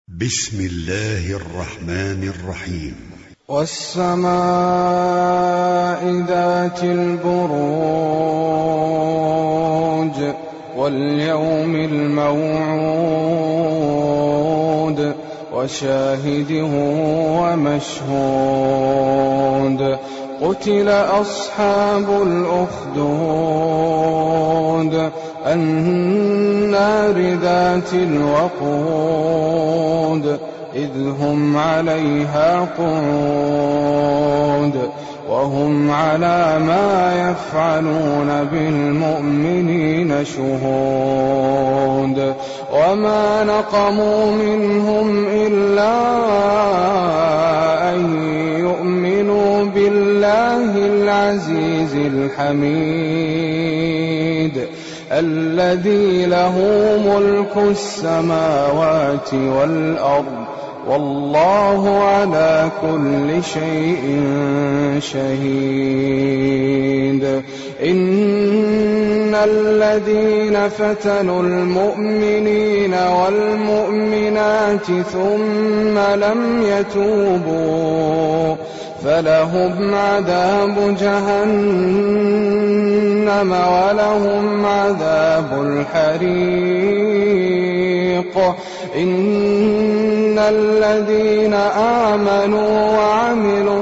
بسم الله الرحمن الرحيم. والسماء ذات البروج واليوم الموعود وشاهد ومشهود. قتل أصحاب الأخدود النار ذات الوقود إذ هم عليها قعود وهم على ما يفعلون بالمؤمنين شهود. وما نقموا منهم إلا أن يؤمنوا بالله العزيز الحميد الذي له ملك السماوات والأرض والله على كل شيء شهيد. إن الذين فتنوا المؤمنين والمؤمنات ثم لم يتوبوا فلهم عذاب جهنم ولهم عذاب الحريق. إن الذين آمنوا وعملوا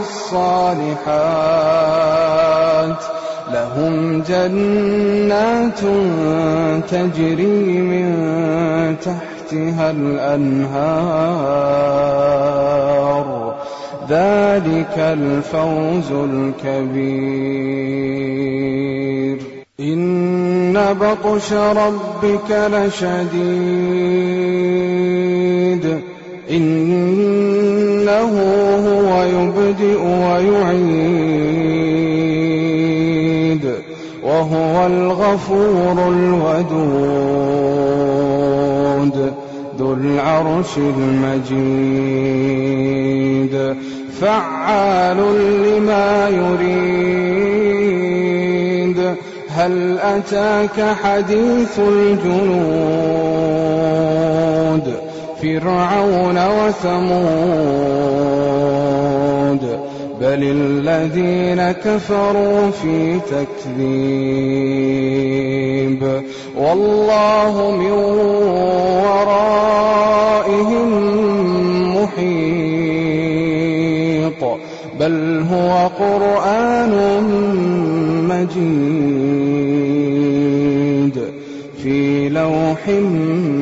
الصالحات لهم جنات تجري من تحتها الأنهار ذلك الفوز الكبير. إن بطش ربك لشديد إنه هو يبدئ ويعيد وهو الغفور الودود ذو العرش المجيد فعال لما يريد. هل أتاك حديث الجنود فرعون وثمود بل الذين كفروا في تكذيب والله من ورائهم محيط بل هو قرآن مجيد في لوح